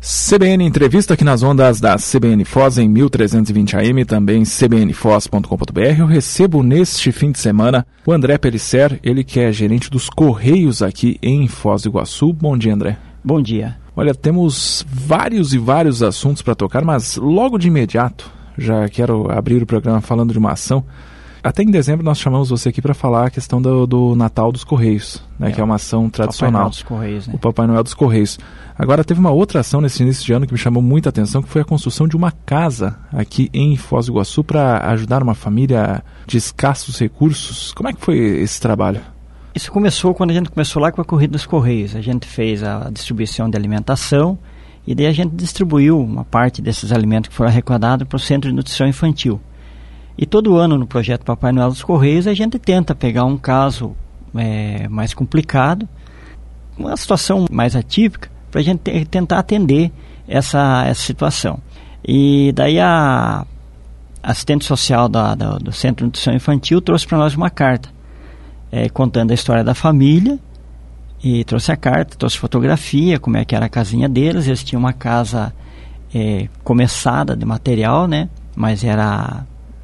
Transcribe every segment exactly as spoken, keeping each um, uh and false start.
C B N Entrevista aqui nas ondas da C B N Foz em mil trezentos e vinte A M, também c b n foz ponto com ponto b r. Eu recebo neste fim de semana o André Pellicer, ele que é gerente dos Correios aqui em Foz do Iguaçu. Bom dia, André. Bom dia. Olha, temos vários e vários assuntos para tocar, mas logo de imediato já quero abrir o programa falando de uma ação. Até em dezembro nós chamamos você aqui para falar a questão do, do Natal dos Correios, né, é, que é uma ação tradicional. Papai Noel dos Correios, né? O Papai Noel dos Correios. Agora teve uma outra ação nesse início de ano que me chamou muita atenção, que foi a construção de uma casa aqui em Foz do Iguaçu para ajudar uma família de escassos recursos. Como é que foi esse trabalho? Isso começou quando a gente começou lá com a Corrida dos Correios. A gente fez a distribuição de alimentação e daí a gente distribuiu uma parte desses alimentos que foram arrecadados para o Centro de Nutrição Infantil. E todo ano no projeto Papai Noel dos Correios a gente tenta pegar um caso é, mais complicado, uma situação mais atípica, para a gente te, tentar atender essa, essa situação. E daí a assistente social da, da, do Centro de Nutrição Infantil trouxe para nós uma carta, é, contando a história da família, e trouxe a carta, trouxe fotografia, como é que era a casinha deles. Eles tinham uma casa é, começada de material, né, mas era...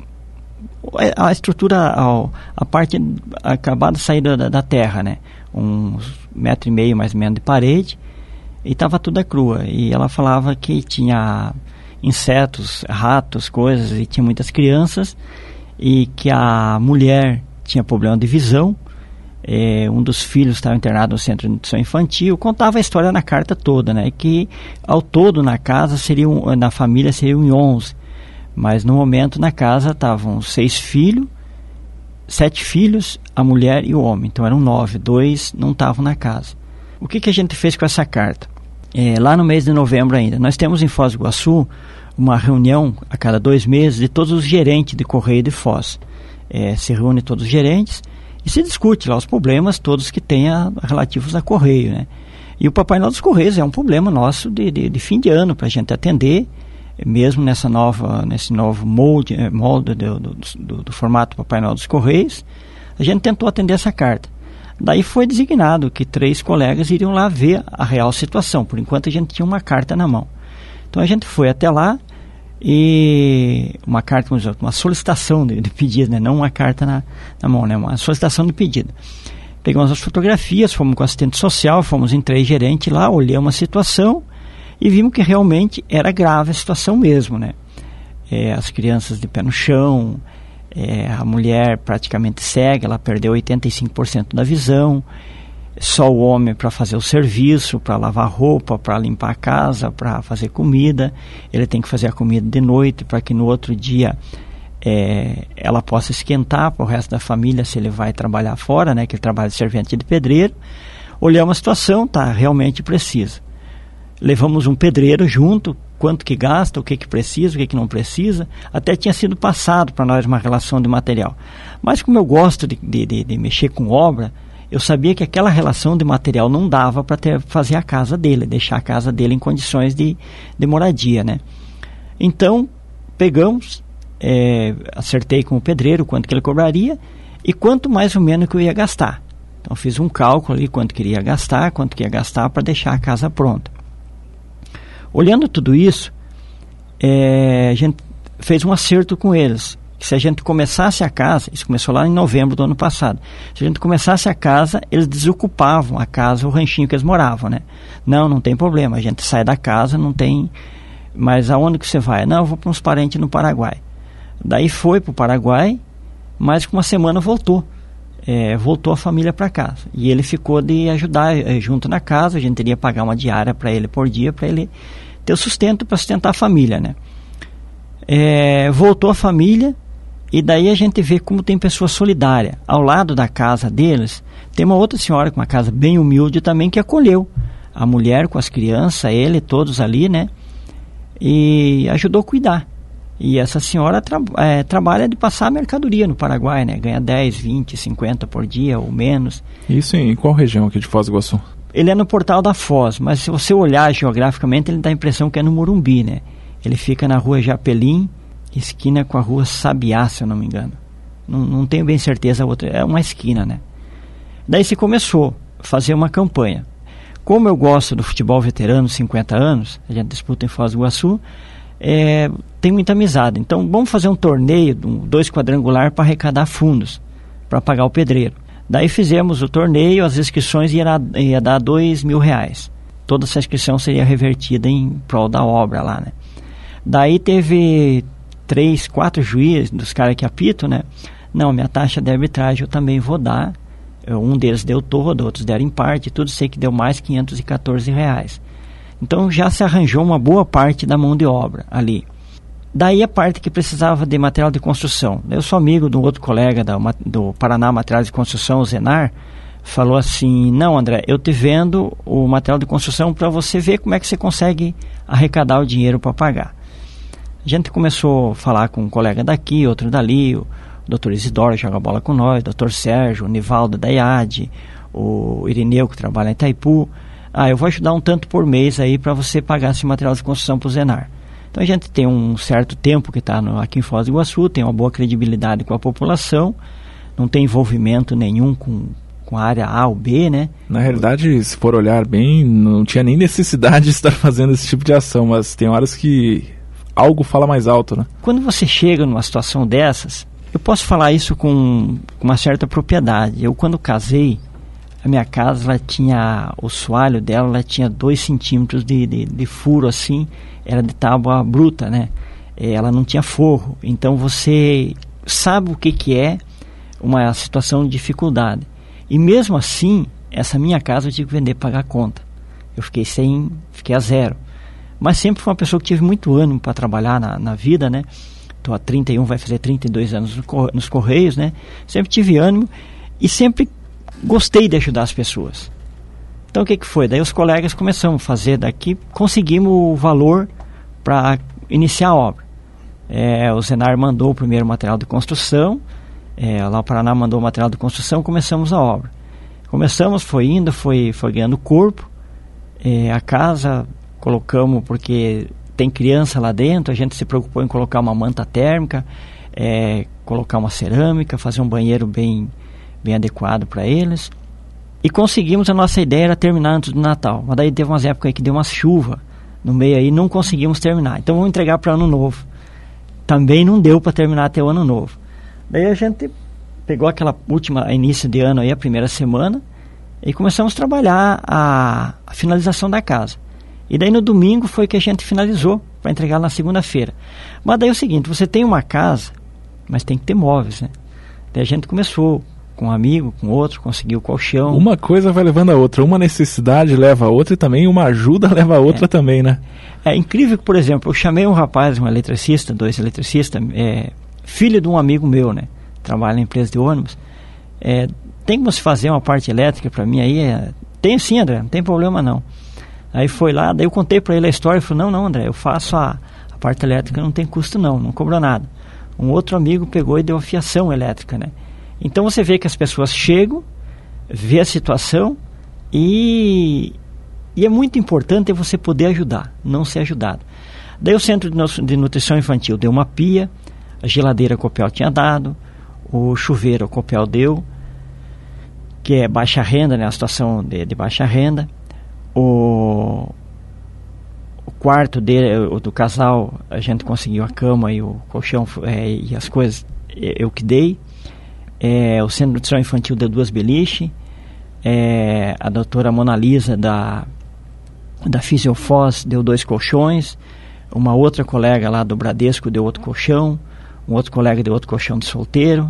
a estrutura, a, a parte acabada de sair da, da terra, né? Uns metro e meio mais ou menos de parede, e estava toda crua. E ela falava que tinha insetos, ratos, coisas, e tinha muitas crianças, e que a mulher tinha problema de visão. É, um dos filhos estava internado no Centro de Nutrição Infantil. Contava a história na carta toda, né? Que ao todo na casa seriam, na família seriam onze. Mas no momento na casa estavam seis filhos, sete filhos, a mulher e o homem. Então eram nove, dois não estavam na casa. O que, que a gente fez com essa carta? É, lá no mês de novembro ainda, nós temos em Foz do Iguaçu uma reunião a cada dois meses de todos os gerentes de Correio de Foz. É, se reúne todos os gerentes e se discute lá os problemas todos que tenha relativos a Correio, né? E o Papai Noel dos Correios é um problema nosso de, de, de fim de ano para a gente atender, mesmo nessa nova, nesse novo molde, molde do, do, do, do formato Papai Noel dos Correios. A gente tentou atender essa carta. Daí foi designado que três colegas iriam lá ver a real situação. Por enquanto a gente tinha uma carta na mão. Então a gente foi até lá e uma carta, uma solicitação de, de pedido, né? Não uma carta na, na mão, né? Uma solicitação de pedido. Pegamos as fotografias, fomos com o assistente social, fomos em três gerentes lá, olhamos a situação e vimos que realmente era grave a situação mesmo, né? É, as crianças de pé no chão, é, a mulher praticamente cega, ela perdeu oitenta e cinco por cento da visão, só o homem para fazer o serviço, para lavar roupa, para limpar a casa, para fazer comida. Ele tem que fazer a comida de noite para que no outro dia é, ela possa esquentar para o resto da família se ele vai trabalhar fora, né? Que ele trabalha de servente de pedreiro. Olhamos a situação, tá, realmente precisa. Levamos um pedreiro junto, quanto que gasta, o que que precisa, o que que não precisa. Até tinha sido passado para nós uma relação de material. Mas como eu gosto de, de, de, de mexer com obra, eu sabia que aquela relação de material não dava para fazer a casa dele, deixar a casa dele em condições de, de moradia, né? Então, pegamos, é, acertei com o pedreiro quanto que ele cobraria e quanto mais ou menos que eu ia gastar. Então, fiz um cálculo ali, quanto que ele ia gastar, quanto que ia gastar para deixar a casa pronta. Olhando tudo isso, é, a gente fez um acerto com eles. Que se a gente começasse a casa, isso começou lá em novembro do ano passado, se a gente começasse a casa, eles desocupavam a casa, o ranchinho que eles moravam, né? Não, não tem problema, a gente sai da casa, não tem... Mas aonde que você vai? Não, eu vou para uns parentes no Paraguai. Daí foi para o Paraguai, mas com uma semana voltou. É, voltou a família para casa. E ele ficou de ajudar é, junto na casa, a gente teria que pagar uma diária para ele por dia, para ele ter o sustento para sustentar a família, né? É, voltou a família e daí a gente vê como tem pessoa solidária. Ao lado da casa deles, tem uma outra senhora com uma casa bem humilde também que acolheu a mulher com as crianças, ele, todos ali, né? E ajudou a cuidar. E essa senhora tra- é, trabalha de passar a mercadoria no Paraguai, né? Ganha dez, vinte, cinquenta por dia ou menos. Isso em qual região aqui de Foz do Iguaçu? Ele é no Portal da Foz, mas se você olhar geograficamente, ele dá a impressão que é no Morumbi, né? Ele fica na rua Japelim, esquina com a rua Sabiá, se eu não me engano. Não, não tenho bem certeza, a outra é uma esquina, né? Daí se começou a fazer uma campanha. como eu gosto do futebol veterano, cinquenta anos, a gente disputa em Foz do Iguaçu, é, tem muita amizade. Então vamos fazer um torneio, um, dois quadrangular para arrecadar fundos, para pagar o pedreiro. Daí fizemos o torneio, as inscrições ia, ia dar dois mil reais. Toda essa inscrição seria revertida em prol da obra lá, né? Daí teve três, quatro juízes dos caras que apitam, né? Não, minha taxa de arbitragem eu também vou dar. Um deles deu todo, outros deram em parte, tudo sei que deu mais quinhentos e quatorze reais. Então já se arranjou uma boa parte da mão de obra ali. Daí a parte que precisava de material de construção. Eu sou amigo de um outro colega da, do Paraná Materiais de Construção, o Zenar, falou assim, não, André, eu te vendo o material de construção para você ver como é que você consegue arrecadar o dinheiro para pagar. A gente começou a falar com um colega daqui, outro dali, o doutor Isidoro joga bola com nós, o doutor Sérgio, o Nivaldo da I A D, o Irineu que trabalha em Itaipu. Ah, eu vou ajudar um tanto por mês aí para você pagar esse material de construção para o Zenar. Então a gente tem um certo tempo que está aqui em Foz do Iguaçu, tem uma boa credibilidade com a população, não tem envolvimento nenhum com, com a área A ou B, né? Na realidade, se for olhar bem, não tinha nem necessidade de estar fazendo esse tipo de ação, mas tem horas que algo fala mais alto, né? Quando você chega numa situação dessas, eu posso falar isso com, com uma certa propriedade. Eu, quando casei, a minha casa, ela tinha, o soalho dela, ela tinha dois centímetros de, de, de furo assim, era de tábua bruta, né? Ela não tinha forro. Então você sabe o que, que é uma situação de dificuldade. E mesmo assim, essa minha casa eu tive que vender para pagar a conta. Eu fiquei sem, fiquei a zero. Mas sempre fui uma pessoa que tive muito ânimo para trabalhar na, na vida, né? Estou há trinta e um, vai fazer trinta e dois anos nos Correios, né? Sempre tive ânimo e sempre gostei de ajudar as pessoas. Então o que que foi? Daí os colegas começamos a fazer daqui, conseguimos o valor para iniciar a obra. É, o Zenar mandou o primeiro material de construção, é, lá o Paraná mandou o material de construção, começamos a obra. Começamos, foi indo, foi, foi ganhando corpo, é, a casa colocamos porque tem criança lá dentro, a gente se preocupou em colocar uma manta térmica, é, colocar uma cerâmica, fazer um banheiro bem, bem adequado para eles. E conseguimos, a nossa ideia era terminar antes do Natal. Mas daí teve umas épocas aí que deu uma chuva no meio aí, não conseguimos terminar. Então vamos entregar para Ano Novo. Também não deu para terminar até o Ano Novo. Daí a gente pegou aquela última, início de ano aí, a primeira semana, e começamos a trabalhar a, a finalização da casa. E daí no domingo foi que a gente finalizou para entregar na segunda-feira. Mas daí é o seguinte, você tem uma casa, mas tem que ter móveis, né? Daí a gente começou com um amigo, com outro, conseguiu o colchão. Uma coisa vai levando a outra, uma necessidade leva a outra e também uma ajuda leva a outra é. também, né? É incrível que, por exemplo, eu chamei um rapaz, um eletricista, dois eletricistas, é, filho de um amigo meu, né? Trabalha na empresa de ônibus. É, tem como se fazer uma parte elétrica para mim aí? É, tem sim, André, não tem problema não. Aí foi lá, daí eu contei para ele a história, ele falou, não, não, André, eu faço a, a parte elétrica, não tem custo não, não cobrou nada. Um outro amigo pegou e deu a fiação elétrica, né? Então você vê que as pessoas chegam, vê a situação e, e é muito importante você poder ajudar, não ser ajudado. Daí o Centro de Nutrição Infantil deu uma pia, a geladeira a Copel tinha dado, o chuveiro a Copel deu, que é baixa renda, né? A situação de, de baixa renda. O, o quarto dele, o do casal, a gente conseguiu a cama e o colchão é, e as coisas, eu que dei. É, o Centro de Nutrição Infantil deu duas beliches, é, a doutora Mona Lisa da, da Fisiofós deu dois colchões, uma outra colega lá do Bradesco deu outro colchão, um outro colega deu outro colchão de solteiro,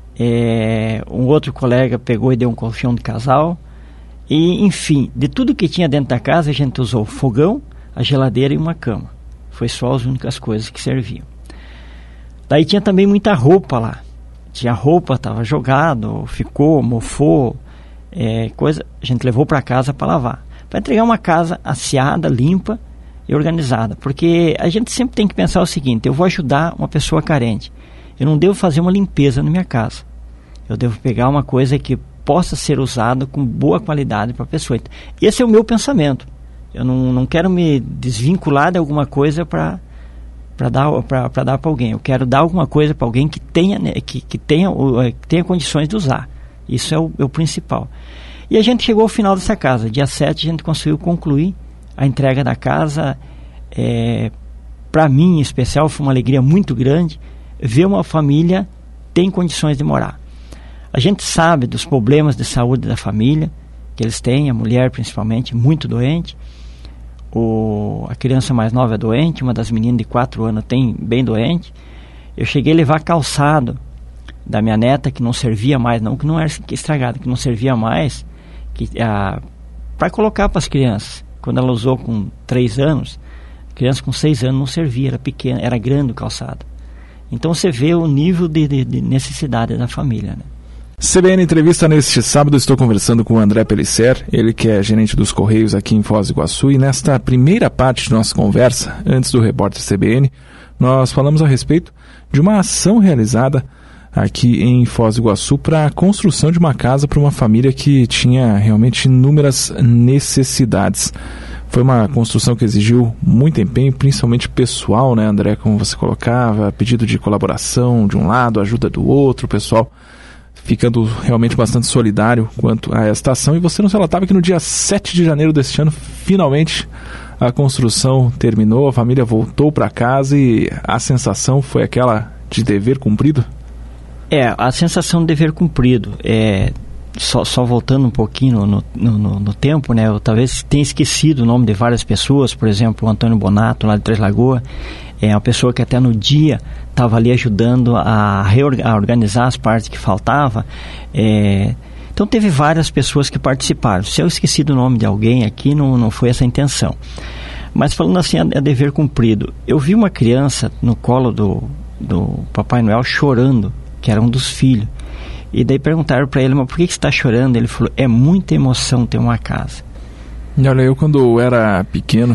é, um outro colega pegou e deu um colchão de casal, e enfim, de tudo que tinha dentro da casa a gente usou o fogão, a geladeira e uma cama. Foi só as únicas coisas que serviam. Daí tinha também muita roupa lá. Tinha roupa, estava jogado, ficou, mofou, é, coisa, a gente levou para casa para lavar. Para entregar uma casa asseada, limpa e organizada. Porque a gente sempre tem que pensar o seguinte, eu vou ajudar uma pessoa carente. Eu não devo fazer uma limpeza na minha casa. Eu devo pegar uma coisa que possa ser usada com boa qualidade para a pessoa. Esse é o meu pensamento. Eu não, não quero me desvincular de alguma coisa para para dar para dar para alguém. Eu quero dar alguma coisa para alguém que tenha, né, que, que, tenha, que tenha condições de usar. Isso é o, é o principal. E a gente chegou ao final dessa casa. Dia sete a gente conseguiu concluir a entrega da casa. É, para mim, em especial, foi uma alegria muito grande ver uma família ter condições de morar. A gente sabe dos problemas de saúde da família que eles têm, a mulher principalmente, muito doente. O, a criança mais nova é doente, uma das meninas de quatro anos tem bem doente. Eu cheguei a levar calçado da minha neta, que não servia mais, não que não era estragado, que não servia mais, que para colocar para as crianças. Quando ela usou com três anos, criança com seis anos não servia, era pequena, era grande o calçado. Então você vê o nível de, de, de necessidade da família, né? C B N Entrevista neste sábado, estou conversando com o André Pellicer, ele que é gerente dos Correios aqui em Foz do Iguaçu, e nesta primeira parte de nossa conversa, antes do repórter C B N, nós falamos a respeito de uma ação realizada aqui em Foz do Iguaçu para a construção de uma casa para uma família que tinha realmente inúmeras necessidades. Foi uma construção que exigiu muito empenho, principalmente pessoal, né, André, como você colocava, pedido de colaboração de um lado, ajuda do outro, o pessoal ficando realmente bastante solidário quanto a esta ação. E você nos relatava que no dia sete de janeiro deste ano, finalmente, a construção terminou, a família voltou para casa e a sensação foi aquela de dever cumprido? É, a sensação de dever cumprido. É, só, só voltando um pouquinho no, no, no, no tempo, né? Eu talvez tenha esquecido o nome de várias pessoas, por exemplo, o Antônio Bonato, lá de Três Lagoas, é uma pessoa que até no dia estava ali ajudando a, reorg- a organizar as partes que faltavam. É, então teve várias pessoas que participaram. Se eu esqueci do nome de alguém aqui, não, não foi essa a intenção. Mas falando assim, é, é dever cumprido. Eu vi uma criança no colo do, do Papai Noel chorando, que era um dos filhos. E daí perguntaram para ele, mas por que, que você está chorando? Ele falou, é muita emoção ter uma casa. E olha, eu quando eu era pequeno,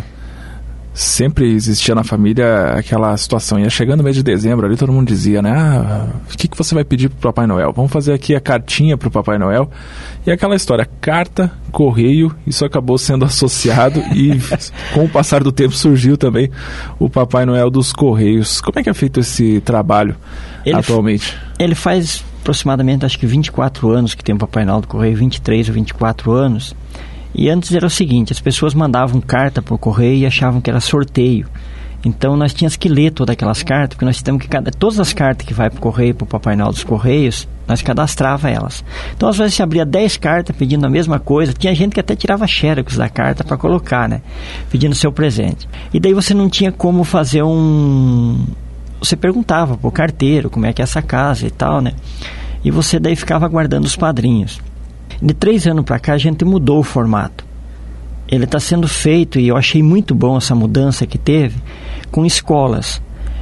sempre existia na família aquela situação. Ia chegando o mês de dezembro ali, todo mundo dizia, né? Ah, o que, que você vai pedir pro Papai Noel? Vamos fazer aqui a cartinha pro Papai Noel. E aquela história, carta, correio, isso acabou sendo associado e com o passar do tempo surgiu também o Papai Noel dos Correios. Como é que é feito esse trabalho ele atualmente? F- ele faz aproximadamente, acho que vinte e quatro anos que tem o Papai Noel do Correio, vinte e três ou vinte e quatro anos. E antes era o seguinte, as pessoas mandavam carta por correio e achavam que era sorteio. Então nós tínhamos que ler todas aquelas cartas, porque nós temos que, todas as cartas que vai para o correio, para o Papai Noel dos Correios, nós cadastrava elas. Então às vezes se abria dez cartas pedindo a mesma coisa, tinha gente que até tirava xerox da carta para colocar, né? Pedindo seu presente. E daí você não tinha como fazer um... Você perguntava pro carteiro como é que é essa casa e tal, né? E você daí ficava aguardando os padrinhos. De três anos para cá a gente mudou o formato. Ele está sendo feito, e eu achei muito bom essa mudança que teve, com escolas.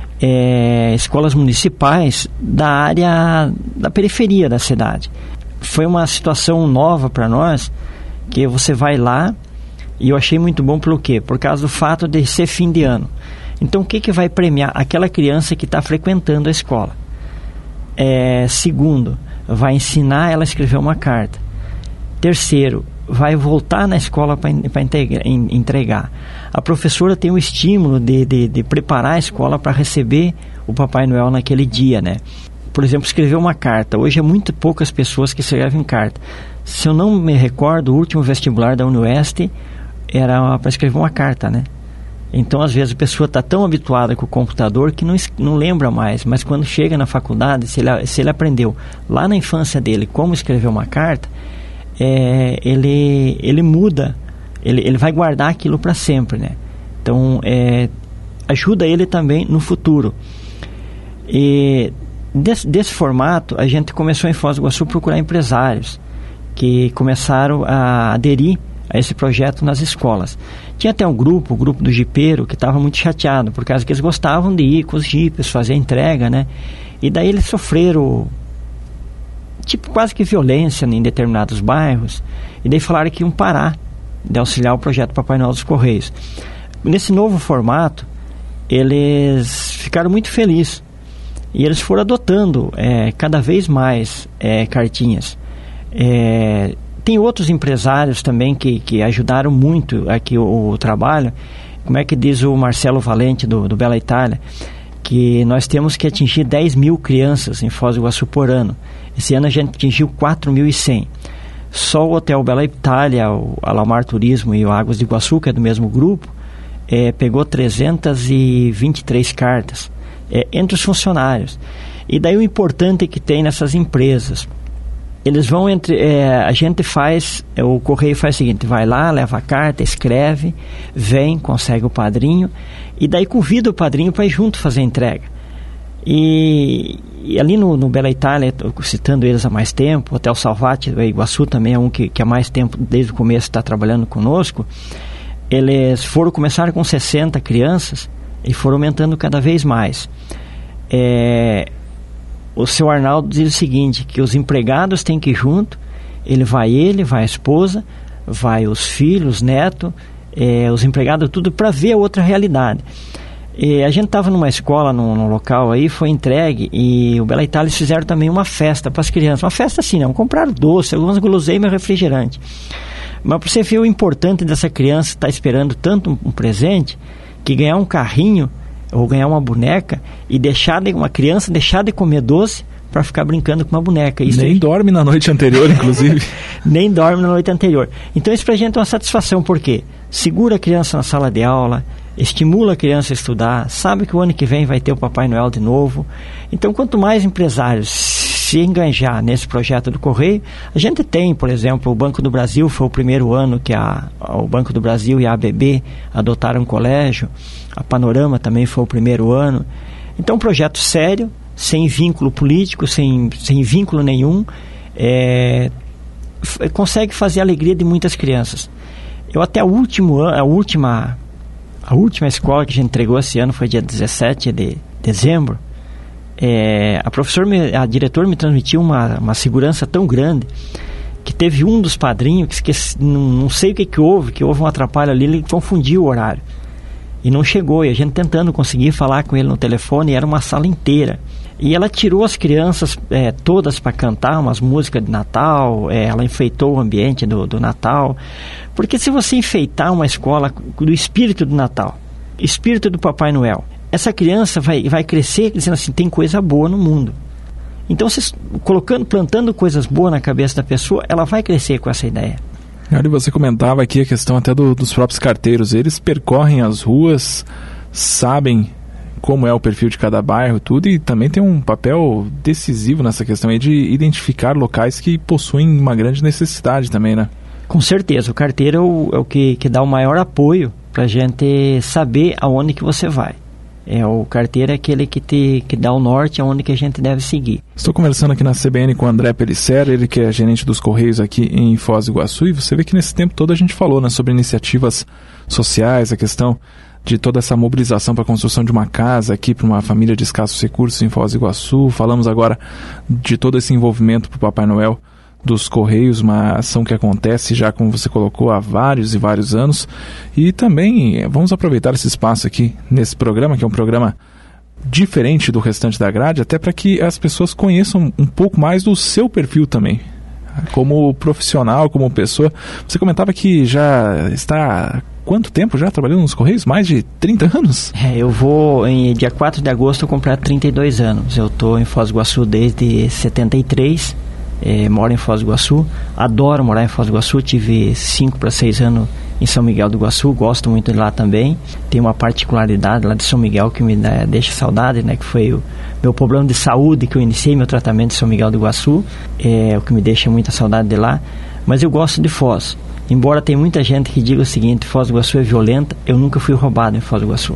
É, escolas municipais da área, da periferia da cidade. Foi uma situação nova para nós, que você vai lá, e eu achei muito bom pelo quê? Por causa do fato de ser fim de ano. Então o que, que vai premiar? Aquela criança que está frequentando a escola. É, segundo, vai ensinar ela a escrever uma carta. Terceiro, vai voltar na escola para entregar. A professora tem o estímulo de, de, de preparar a escola para receber o Papai Noel naquele dia, né? Por exemplo, escrever uma carta. Hoje é muito poucas pessoas que escrevem carta. Se eu não me recordo, o último vestibular da Unioeste era para escrever uma carta, né? Então, às vezes, a pessoa está tão habituada com o computador que não, não lembra mais. Mas quando chega na faculdade, se ele, se ele aprendeu lá na infância dele como escrever uma carta, É, ele, ele muda, ele, ele vai guardar aquilo para sempre, né? Então, é, ajuda ele também no futuro. E desse, desse formato, a gente começou em Foz do Iguaçu a procurar empresários que começaram a aderir a esse projeto nas escolas. Tinha até um grupo, o grupo do jipeiro, que estava muito chateado, por causa que eles gostavam de ir com os jipes, fazer a entrega, né? E daí eles sofreram tipo quase que violência em determinados bairros, e daí falaram que iam parar de auxiliar o projeto Papai Noel dos Correios. Nesse novo formato, eles ficaram muito felizes, e eles foram adotando é, cada vez mais é, cartinhas. É, tem outros empresários também que, que ajudaram muito aqui o, o trabalho, como é que diz o Marcelo Valente do, do Bela Itália, que nós temos que atingir dez mil crianças em Foz do Iguaçu por ano. Esse ano a gente atingiu quatro mil e cem. Só o Hotel Bela Itália, o Alamar Turismo e o Águas de Iguaçu, que é do mesmo grupo, é, pegou trezentas e vinte e três cartas é, entre os funcionários. E daí o importante que tem nessas empresas, eles vão entre, é, a gente faz, é, o correio faz o seguinte, vai lá, leva a carta, escreve, vem, consegue o padrinho, e daí convida o padrinho para ir junto fazer a entrega. E, e ali no, no Bela Itália, citando eles há mais tempo, o Hotel Salvati do Iguaçu também é um que, que há mais tempo, desde o começo, está trabalhando conosco. Eles foram começar com sessenta crianças e foram aumentando cada vez mais. É, o seu Arnaldo diz o seguinte, que os empregados têm que ir junto, ele vai ele, vai a esposa, vai os filhos, os netos, é, os empregados, tudo para ver a outra realidade. E a gente estava numa escola, num, num local aí, foi entregue, e o Bela Itália fizeram também uma festa para as crianças. Uma festa assim, não, compraram doce, algumas guloseimas e refrigerante. Mas para você ver o importante dessa criança estar tá esperando tanto um, um presente, que ganhar um carrinho ou ganhar uma boneca e deixar de, uma criança deixar de comer doce para ficar brincando com uma boneca. Isso Nem aí... dorme na noite anterior, inclusive. Nem dorme na noite anterior. Então isso para a gente é uma satisfação, porque segura a criança na sala de aula, estimula a criança a estudar, sabe que o ano que vem vai ter o Papai Noel de novo. Então, quanto mais empresários se enganjar nesse projeto do Correio, a gente tem, por exemplo, o Banco do Brasil foi o primeiro ano que a, o Banco do Brasil e a A B B adotaram um colégio, a Panorama também foi o primeiro ano. Então, um projeto sério, sem vínculo político, sem, sem vínculo nenhum, é, f- consegue fazer a alegria de muitas crianças. Eu até o último ano, a última... A última escola que a gente entregou esse ano foi dia dezessete de dezembro. É, a professora, me, a diretora me transmitiu uma, uma segurança tão grande que teve um dos padrinhos que esqueci, não, não sei o que, que houve, que houve um atrapalho ali, ele confundiu o horário e não chegou, e a gente tentando conseguir falar com ele no telefone, e era uma sala inteira. E ela tirou as crianças é, todas para cantar umas músicas de Natal, é, ela enfeitou o ambiente do, do Natal. Porque se você enfeitar uma escola do espírito do Natal, espírito do Papai Noel, essa criança vai, vai crescer dizendo assim, tem coisa boa no mundo. Então, vocês, colocando, plantando coisas boas na cabeça da pessoa, ela vai crescer com essa ideia. E você comentava aqui a questão até do, dos próprios carteiros. Eles percorrem as ruas, sabem como é o perfil de cada bairro, tudo, e também tem um papel decisivo nessa questão aí de identificar locais que possuem uma grande necessidade também, né? Com certeza, o carteiro é o, é o que, que dá o maior apoio para a gente saber aonde que você vai. É, o carteiro é aquele que, te, que dá o norte aonde que a gente deve seguir. Estou conversando aqui na C B N com o André Pellicer, ele que é gerente dos Correios aqui em Foz do Iguaçu, e você vê que nesse tempo todo a gente falou, né, sobre iniciativas sociais, a questão de toda essa mobilização para a construção de uma casa aqui para uma família de escassos recursos em Foz do Iguaçu. Falamos agora de todo esse envolvimento para o Papai Noel dos Correios, uma ação que acontece já, como você colocou, há vários e vários anos. E também vamos aproveitar esse espaço aqui nesse programa, que é um programa diferente do restante da grade, até para que as pessoas conheçam um pouco mais do seu perfil também, como profissional, como pessoa. Você comentava que já está... Quanto tempo já trabalhando nos Correios? Mais de trinta anos? É, eu vou, em dia quatro de agosto, comprar trinta e dois anos. Eu estou em Foz do Iguaçu desde setenta e três, é, moro em Foz do Iguaçu, adoro morar em Foz do Iguaçu, tive cinco para seis anos em São Miguel do Iguaçu, gosto muito de lá também. Tem uma particularidade lá de São Miguel que me dá, deixa saudade, né, que foi o meu problema de saúde, que eu iniciei meu tratamento em São Miguel do Iguaçu, é o que me deixa muita saudade de lá, mas eu gosto de Foz. Embora tenha muita gente que diga o seguinte, Foz do Iguaçu é violenta, eu nunca fui roubado em Foz do Iguaçu.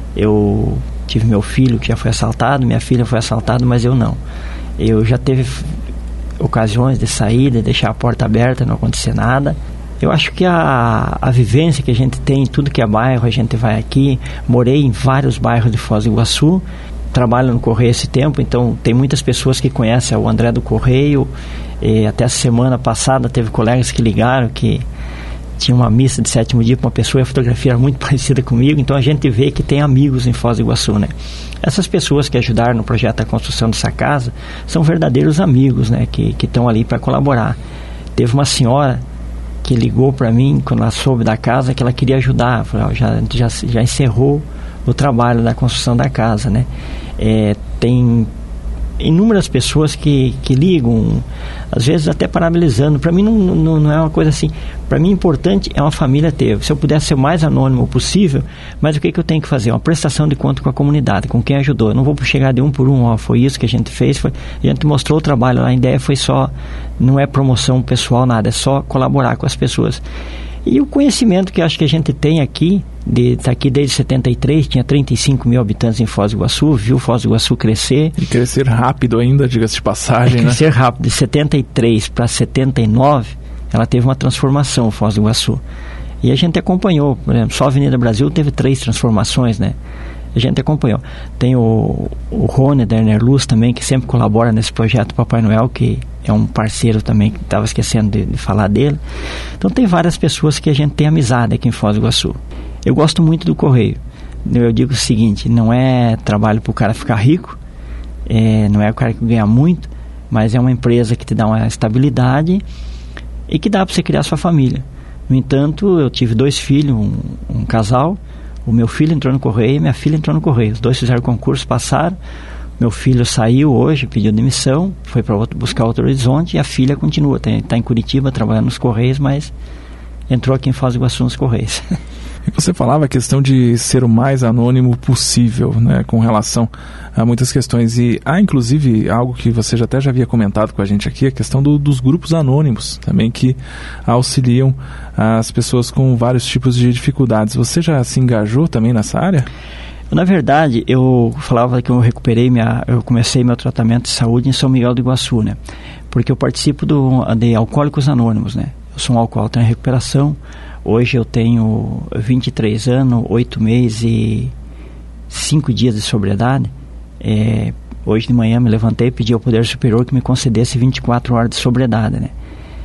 Eu tive meu filho que já foi assaltado, minha filha foi assaltada, mas eu não. Eu já teve ocasiões de sair, de deixar a porta aberta, não acontecer nada. Eu acho que a, a vivência que a gente tem, tudo que é bairro, a gente vai aqui. Morei em vários bairros de Foz do Iguaçu, trabalho no Correio esse tempo, então tem muitas pessoas que conhecem o André do Correio. E até a semana passada teve colegas que ligaram que tinha uma missa de sétimo dia para uma pessoa e a fotografia era muito parecida comigo, então a gente vê que tem amigos em Foz do Iguaçu, né? Essas pessoas que ajudaram no projeto da construção dessa casa são verdadeiros amigos, né? Que que estão ali para colaborar. Teve uma senhora que ligou para mim quando ela soube da casa que ela queria ajudar, falou, já, já, já encerrou o trabalho da construção da casa, né? É, tem inúmeras pessoas que, que ligam, às vezes até parabenizando. Para mim não, não, não é uma coisa assim. Para mim, importante é uma família ter. Se eu pudesse ser o mais anônimo possível, mas o que, que eu tenho que fazer? Uma prestação de conta com a comunidade, com quem ajudou. Eu não vou chegar de um por um, ó, foi isso que a gente fez, foi, a gente mostrou o trabalho. A ideia foi só, não é promoção pessoal, nada, é só colaborar com as pessoas. E o conhecimento que eu acho que a gente tem aqui, de, tá aqui desde setenta e três, tinha trinta e cinco mil habitantes em Foz do Iguaçu, viu Foz do Iguaçu crescer. E crescer rápido ainda, diga-se de passagem, é, né? Crescer rápido, de setenta e três para setenta e nove, ela teve uma transformação, Foz do Iguaçu. E a gente acompanhou, por exemplo, só a Avenida Brasil teve três transformações, né? A gente acompanhou. Tem o, o Rony da Erner Luz também, que sempre colabora nesse projeto Papai Noel, que é um parceiro também, que estava esquecendo de, de falar dele. Então tem várias pessoas que a gente tem amizade aqui em Foz do Iguaçu. Eu gosto muito do Correio. Eu digo o seguinte, não é trabalho para o cara ficar rico, é, não é o cara que ganha muito, mas é uma empresa que te dá uma estabilidade e que dá para você criar sua família. No entanto, eu tive dois filhos, um, um casal. O meu filho entrou no Correio e minha filha entrou no Correio. Os dois fizeram concurso, passaram. Meu filho saiu hoje, pediu demissão, foi para buscar outro horizonte, e a filha continua. Está em Curitiba trabalhando nos Correios, mas entrou aqui em Foz do Iguaçu nos Correios. E você falava a questão de ser o mais anônimo possível, né, com relação a muitas questões. E há, inclusive, algo que você já até já havia comentado com a gente aqui, a questão do, dos grupos anônimos, também, que auxiliam as pessoas com vários tipos de dificuldades. Você já se engajou também nessa área? Na verdade, eu falava que eu recuperei minha, eu comecei meu tratamento de saúde em São Miguel do Iguaçu, né? Porque eu participo do, de Alcoólicos Anônimos, né? Eu sou um alcoólatra em recuperação. Hoje eu tenho vinte e três anos, oito meses e cinco dias de sobriedade. É, hoje de manhã me levantei e pedi ao Poder Superior que me concedesse vinte e quatro horas de sobriedade, né?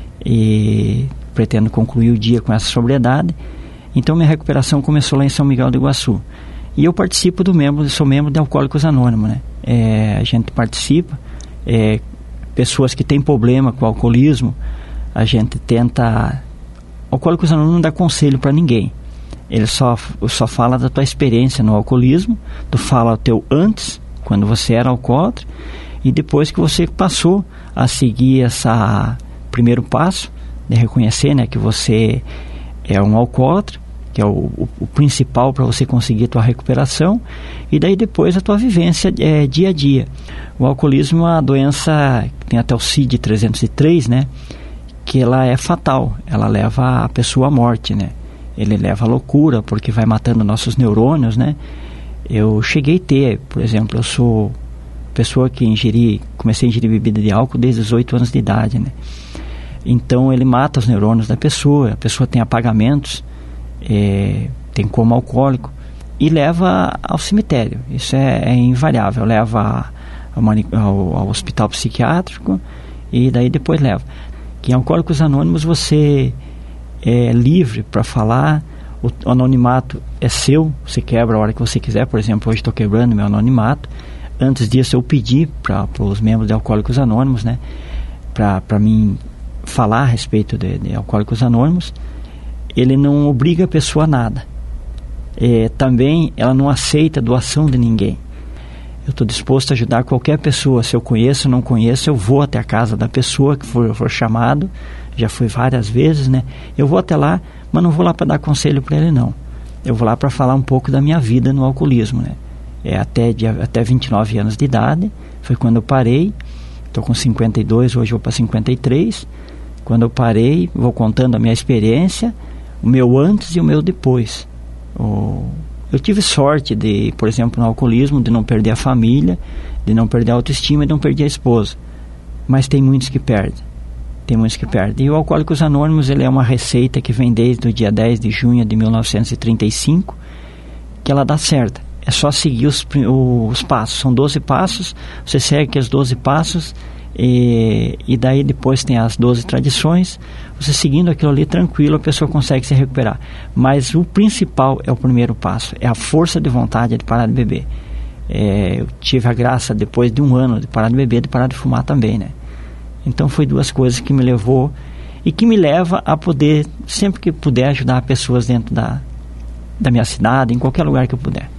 E pretendo concluir o dia com essa sobriedade. Então minha recuperação começou lá em São Miguel do Iguaçu. E eu participo do membro, sou membro de Alcoólicos Anônimos, né? É, a gente participa, é, pessoas que têm problema com o alcoolismo, a gente tenta... Alcoólicos Anônimos não dá conselho para ninguém. Ele só, só fala da tua experiência no alcoolismo, tu fala o teu antes, quando você era alcoólatra, e depois que você passou a seguir esse primeiro passo, de reconhecer, né, que você é um alcoólatra, que é o, o, o principal para você conseguir a tua recuperação, e daí depois a tua vivência é, dia a dia. O alcoolismo é uma doença, tem até o C I D trezentos e três, né, que ela é fatal, ela leva a pessoa à morte, né, ele leva à loucura, porque vai matando nossos neurônios, né. Eu cheguei a ter, por exemplo, eu sou pessoa que ingeri, comecei a ingerir bebida de álcool desde os oito anos de idade, né, então ele mata os neurônios da pessoa, a pessoa tem apagamentos, É, tem coma alcoólico e leva ao cemitério. Isso é, é invariável, leva ao, ao, ao hospital psiquiátrico e daí depois leva. Que em Alcoólicos Anônimos você é livre para falar, o anonimato é seu, você quebra a hora que você quiser. Por exemplo, hoje estou quebrando meu anonimato. Antes disso eu pedi para os membros de Alcoólicos Anônimos, né, para mim falar a respeito de, de Alcoólicos Anônimos. Ele não obriga a pessoa a nada. É, também ela não aceita doação de ninguém. Eu estou disposto a ajudar qualquer pessoa. Se eu conheço ou não conheço, eu vou até a casa da pessoa que for, for chamado. Já fui várias vezes, né? Eu vou até lá, mas não vou lá para dar conselho para ele, não. Eu vou lá para falar um pouco da minha vida no alcoolismo, né? É até, de, até vinte e nove anos de idade, foi quando eu parei. Estou com cinquenta e dois, hoje vou para cinquenta e três. Quando eu parei, vou contando a minha experiência, o meu antes e o meu depois. O... Eu tive sorte de, por exemplo, no alcoolismo, de não perder a família, de não perder a autoestima e de não perder a esposa. Mas tem muitos que perdem. Tem muitos que perdem. E o Alcoólicos Anônimos, ele é uma receita que vem desde o dia dez de junho de mil novecentos e trinta e cinco, que ela dá certo. É só seguir os, os passos. São doze passos, você segue os doze passos, e, e daí depois tem as doze tradições. Você seguindo aquilo ali tranquilo, a pessoa consegue se recuperar. Mas o principal é o primeiro passo, é a força de vontade de parar de beber. É, eu tive a graça, depois de um ano de parar de beber, de parar de fumar também, né? Então foi duas coisas que me levou e que me leva a poder, sempre que puder, ajudar pessoas dentro da, da minha cidade, em qualquer lugar que eu puder.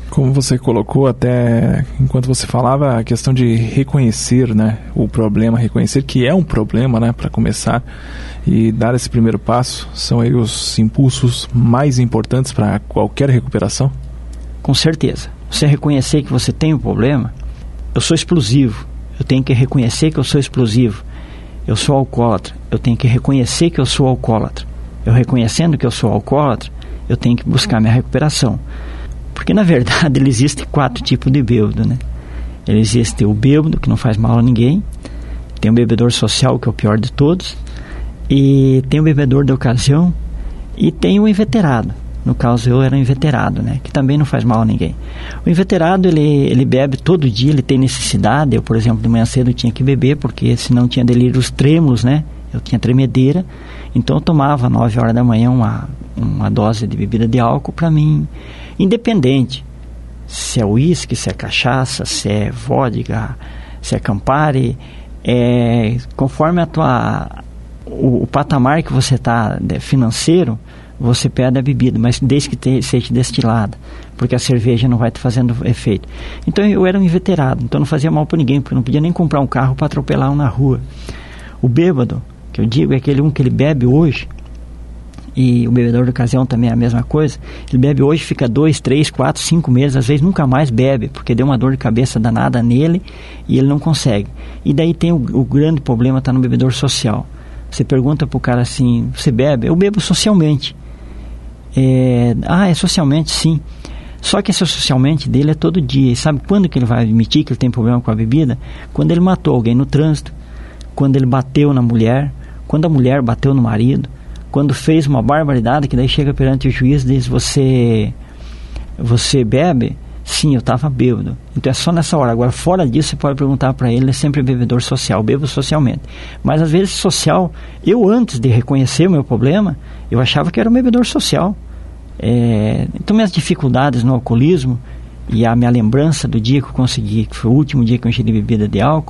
Como você colocou até enquanto você falava, a questão de reconhecer, né, o problema, reconhecer que é um problema, né, para começar e dar esse primeiro passo, são aí os impulsos mais importantes para qualquer recuperação? Com certeza. Você reconhecer que você tem um problema, eu sou explosivo, eu tenho que reconhecer que eu sou explosivo. Eu sou alcoólatra, eu tenho que reconhecer que eu sou alcoólatra. Eu reconhecendo que eu sou alcoólatra, eu tenho que buscar minha recuperação. Porque, na verdade, ele existe quatro tipos de bêbado, né? Ele existe o bêbado, que não faz mal a ninguém. Tem o bebedor social, que é o pior de todos. E tem o bebedor de ocasião. E tem o inveterado. No caso, eu era um inveterado, né? Que também não faz mal a ninguém. O inveterado, ele, ele bebe todo dia, ele tem necessidade. Eu, por exemplo, de manhã cedo tinha que beber, porque senão tinha delírios trêmulos, né? Eu tinha tremedeira. Então, eu tomava, nove horas da manhã, uma, uma dose de bebida de álcool para mim... Independente se é uísque, se é cachaça, se é vodka, se é Campari, é, conforme a tua, o, o patamar que você está financeiro, você pede a bebida, mas desde que te, seja destilada, porque a cerveja não vai te fazendo efeito. Então eu era um inveterado, então não fazia mal para ninguém, porque eu não podia nem comprar um carro para atropelar um na rua. O bêbado, que eu digo, é aquele um que ele bebe hoje, e o bebedor de ocasião também é a mesma coisa. Ele bebe hoje, fica dois, três, quatro, cinco meses, às vezes nunca mais bebe, porque deu uma dor de cabeça danada nele e ele não consegue. E daí tem o, o grande problema, está no bebedor social. Você pergunta para o cara assim, você bebe? Eu bebo socialmente. É, ah, é socialmente, sim. Só que esse socialmente dele é todo dia. E sabe quando que ele vai admitir que ele tem problema com a bebida? Quando ele matou alguém no trânsito, quando ele bateu na mulher, quando a mulher bateu no marido, quando fez uma barbaridade, que daí chega perante o juiz e diz, você, você bebe? Sim, eu estava bêbado. Então é só nessa hora. Agora, fora disso, você pode perguntar para ele, ele é sempre bebedor social, bebo socialmente. Mas às vezes social, eu antes de reconhecer o meu problema, eu achava que era um bebedor social. É, então minhas dificuldades no alcoolismo e a minha lembrança do dia que eu consegui, que foi o último dia que eu ingeri bebida de álcool,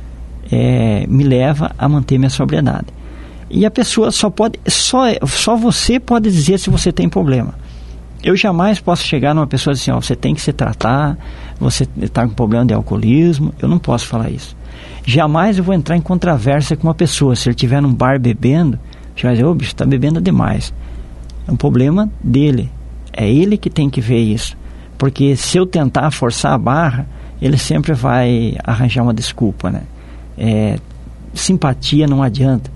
é, me leva a manter minha sobriedade. E a pessoa só pode, só, só você pode dizer se você tem problema. Eu jamais posso chegar numa pessoa e dizer assim, ó, você tem que se tratar, você está com problema de alcoolismo. Eu não posso falar isso. Jamais eu vou entrar em controvérsia com uma pessoa. Se ele estiver num bar bebendo, você vai dizer, ô bicho, está bebendo demais. É um problema dele. É ele que tem que ver isso. Porque se eu tentar forçar a barra, ele sempre vai arranjar uma desculpa, né? É, simpatia não adianta.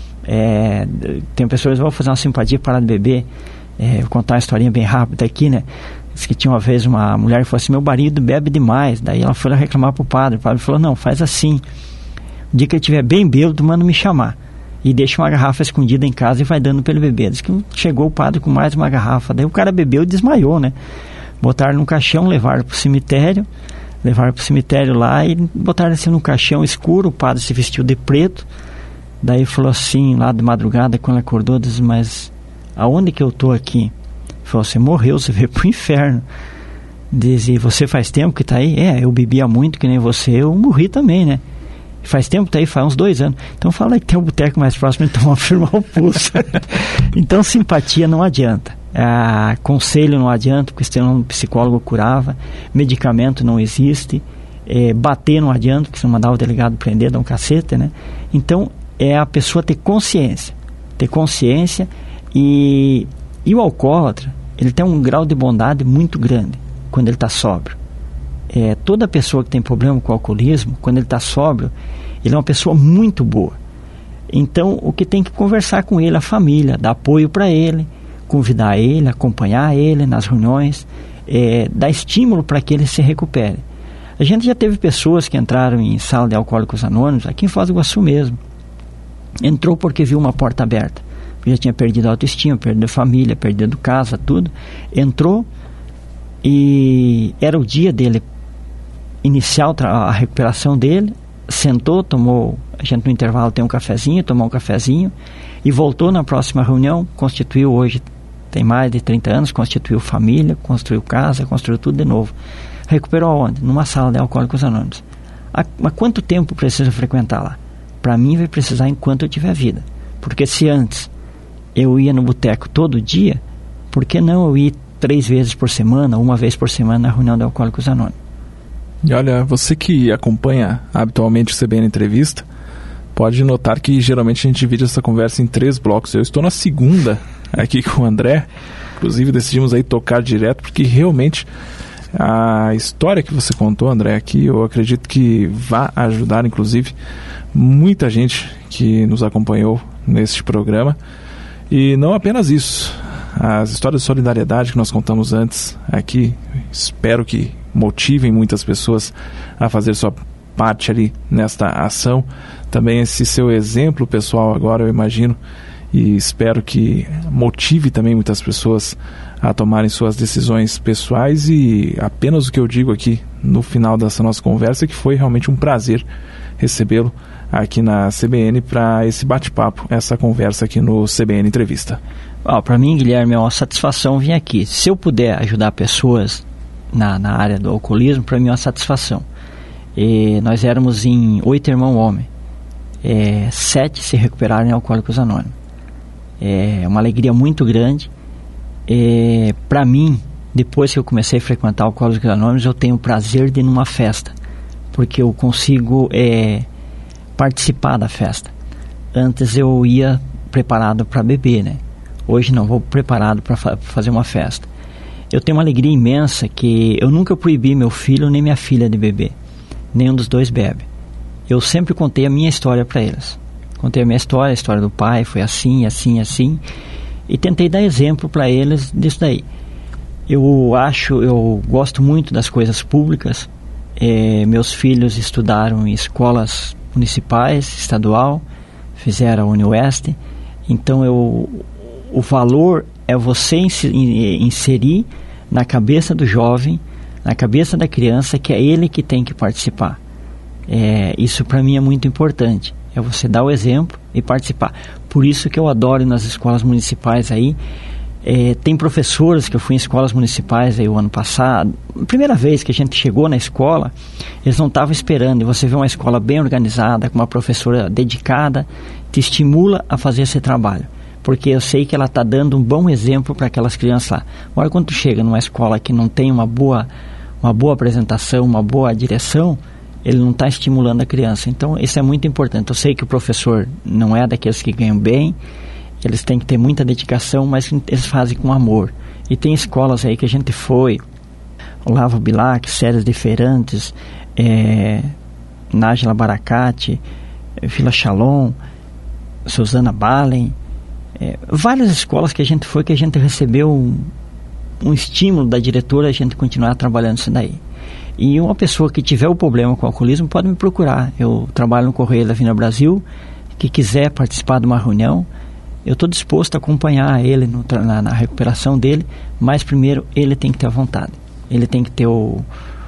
É, tem pessoas que vão fazer uma simpatia para parar de beber. É, vou contar uma historinha bem rápida aqui, né? Diz que tinha uma vez uma mulher que falou assim, meu marido bebe demais. Daí ela foi lá reclamar pro padre. O padre falou, não, faz assim, o dia que ele estiver bem bêbado, manda me chamar e deixa uma garrafa escondida em casa e vai dando para ele beber. Diz que chegou o padre com mais uma garrafa. Daí o cara bebeu e desmaiou, né? Botaram no caixão, levaram pro cemitério, levaram pro cemitério lá e botaram assim no caixão escuro. O padre se vestiu de preto. Daí falou assim, lá de madrugada, quando ele acordou, diz, mas aonde que eu tô aqui? Ele falou, você morreu, você veio pro inferno. Diz, e você faz tempo que tá aí? É, eu bebia muito, que nem você, eu morri também, né? Faz tempo que tá aí, faz uns dois anos. Então fala aí que tem um boteco mais próximo, então vamos firmar o pulso. Então simpatia não adianta. Ah, conselho não adianta, porque senão um psicólogo curava. Medicamento não existe. É, bater não adianta, porque senão mandava o delegado prender, dar um cacete, né? Então é a pessoa ter consciência, ter consciência e, e o alcoólatra, ele tem um grau de bondade muito grande quando ele está sóbrio. É, toda pessoa que tem problema com o alcoolismo, quando ele está sóbrio, ele é uma pessoa muito boa. Então, o que tem que conversar com ele, a família, dar apoio para ele, convidar ele, acompanhar ele nas reuniões, é, dar estímulo para que ele se recupere. A gente já teve pessoas que entraram em sala de Alcoólicos Anônimos, aqui em Foz do Iguaçu mesmo. Entrou porque viu uma porta aberta. Já tinha perdido a autoestima, perdido a família, perdido casa, tudo. Entrou e era o dia dele iniciar a recuperação dele. Sentou, tomou, a gente no intervalo tem um cafezinho, tomou um cafezinho e voltou na próxima reunião, constituiu hoje, tem mais de trinta anos, constituiu família, construiu casa, construiu tudo de novo. Recuperou aonde? Numa sala de Alcoólicos Anônimos. Há, há quanto tempo precisa frequentar lá? Para mim vai precisar enquanto eu tiver vida. Porque se antes eu ia no boteco todo dia, por que não eu ir três vezes por semana, uma vez por semana na reunião do Alcoólicos Anônimos. E olha, você que acompanha habitualmente o C B N Entrevista, pode notar que geralmente a gente divide essa conversa em três blocos. Eu estou na segunda aqui com o André, inclusive decidimos aí tocar direto, porque realmente a história que você contou, André, aqui, eu acredito que vai ajudar, inclusive, muita gente que nos acompanhou neste programa. E não apenas isso, as histórias de solidariedade que nós contamos antes aqui, espero que motivem muitas pessoas a fazer sua parte ali nesta ação. Também esse seu exemplo pessoal agora, eu imagino, e espero que motive também muitas pessoas a tomarem suas decisões pessoais. E apenas o que eu digo aqui no final dessa nossa conversa é que foi realmente um prazer recebê-lo aqui na C B N para esse bate-papo, essa conversa aqui no C B N Entrevista. Oh, para mim, Guilherme, é uma satisfação vir aqui. Se eu puder ajudar pessoas na, na área do alcoolismo, para mim é uma satisfação. E nós éramos em oito irmãos homens, é, sete se recuperaram em Alcoólicos Anônimos. É uma alegria muito grande. É, para mim, depois que eu comecei a frequentar Alcoólicos Anônimos, eu tenho o prazer de ir numa festa, porque eu consigo é, participar da festa. Antes eu ia preparado para beber, né? Hoje não, vou preparado para fa- fazer uma festa. Eu tenho uma alegria imensa que eu nunca proibi meu filho nem minha filha de beber. Nenhum dos dois bebe. Eu sempre contei a minha história para eles. Contei a minha história, a história do pai, foi assim, assim, assim. E tentei dar exemplo para eles disso daí. Eu acho, eu gosto muito das coisas públicas. É, meus filhos estudaram em escolas municipais, estadual, fizeram a UniOeste. Então eu, o valor é você inserir na cabeça do jovem, na cabeça da criança, que é ele que tem que participar. É, isso para mim é muito importante. É você dar o exemplo e participar. Por isso que eu adoro ir nas escolas municipais aí. É, tem professores que eu fui em escolas municipais aí o ano passado. Primeira vez que a gente chegou na escola, eles não estavam esperando. E você vê uma escola bem organizada, com uma professora dedicada, te estimula a fazer esse trabalho. Porque eu sei que ela está dando um bom exemplo para aquelas crianças lá. Agora, quando tu chega numa escola que não tem uma boa, uma boa apresentação, uma boa direção, ele não está estimulando a criança. Então, isso é muito importante. Eu sei que o professor não é daqueles que ganham bem, eles têm que ter muita dedicação, mas eles fazem com amor. E tem escolas aí que a gente foi, Olavo Bilac, Séries de Feirantes, é, Nájila Baracate, Vila Shalom, Susana Balen, é, várias escolas que a gente foi, que a gente recebeu um, um estímulo da diretora a gente continuar trabalhando isso daí. E uma pessoa que tiver o problema com o alcoolismo pode me procurar. Eu trabalho no Correio da Avenida Brasil, que quiser participar de uma reunião, eu estou disposto a acompanhar ele no, na, na recuperação dele, mas primeiro ele tem que ter a vontade, ele tem que ter o,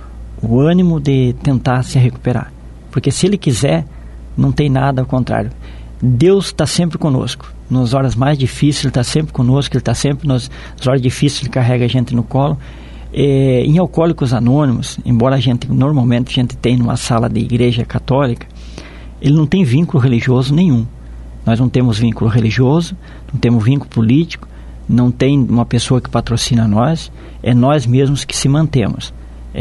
o ânimo de tentar se recuperar, porque se ele quiser, não tem nada ao contrário. Deus está sempre conosco, nas horas mais difíceis ele está sempre conosco, ele está sempre nas, nas horas difíceis, ele carrega a gente no colo. É, em Alcoólicos Anônimos, embora a gente normalmente a gente tenha numa sala de igreja católica, ele não tem vínculo religioso nenhum. Nós não temos vínculo religioso, não temos vínculo político, não tem uma pessoa que patrocina nós, é nós mesmos que se mantemos.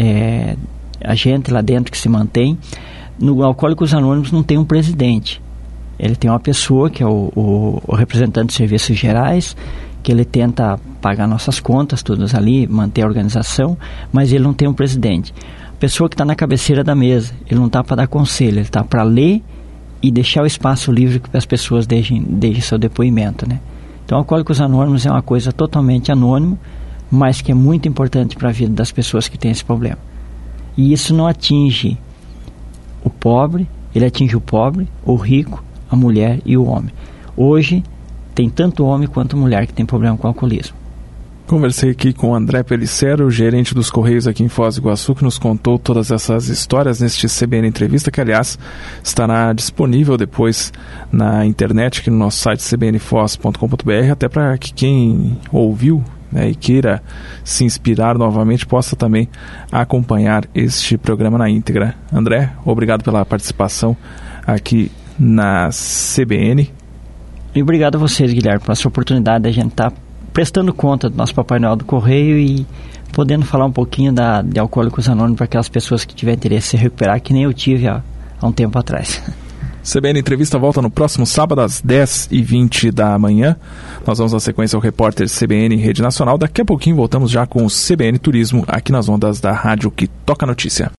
É a gente lá dentro que se mantém. No Alcoólicos Anônimos não tem um presidente. Ele tem uma pessoa que é o, o, o representante de serviços gerais, que ele tenta pagar nossas contas, todas ali, manter a organização, mas ele não tem um presidente. A pessoa que está na cabeceira da mesa, ele não está para dar conselho, ele está para ler e deixar o espaço livre para as pessoas deixem, deixem seu depoimento, né? Então, Alcoólicos Anônimos é uma coisa totalmente anônimo, mas que é muito importante para a vida das pessoas que têm esse problema. E isso não atinge o pobre, ele atinge o pobre, o rico, a mulher e o homem. Hoje, tem tanto homem quanto mulher que tem problema com o alcoolismo. Conversei aqui com o André Pellicero, gerente dos Correios aqui em Foz do Iguaçu, que nos contou todas essas histórias neste C B N Entrevista, que aliás estará disponível depois na internet, aqui no nosso site c b n foz ponto com ponto b r, até para que quem ouviu, né, e queira se inspirar novamente possa também acompanhar este programa na íntegra. André, obrigado pela participação aqui na C B N. E obrigado a vocês, Guilherme, por essa oportunidade de a gente estar tá prestando conta do nosso Papai Noel do Correio e podendo falar um pouquinho da, de Alcoólicos Anônimos para aquelas pessoas que tiverem interesse em se recuperar, que nem eu tive há, há um tempo atrás. C B N Entrevista volta no próximo sábado às dez e vinte da manhã. Nós vamos na sequência ao repórter C B N Rede Nacional. Daqui a pouquinho voltamos já com o C B N Turismo aqui nas ondas da rádio que toca notícia.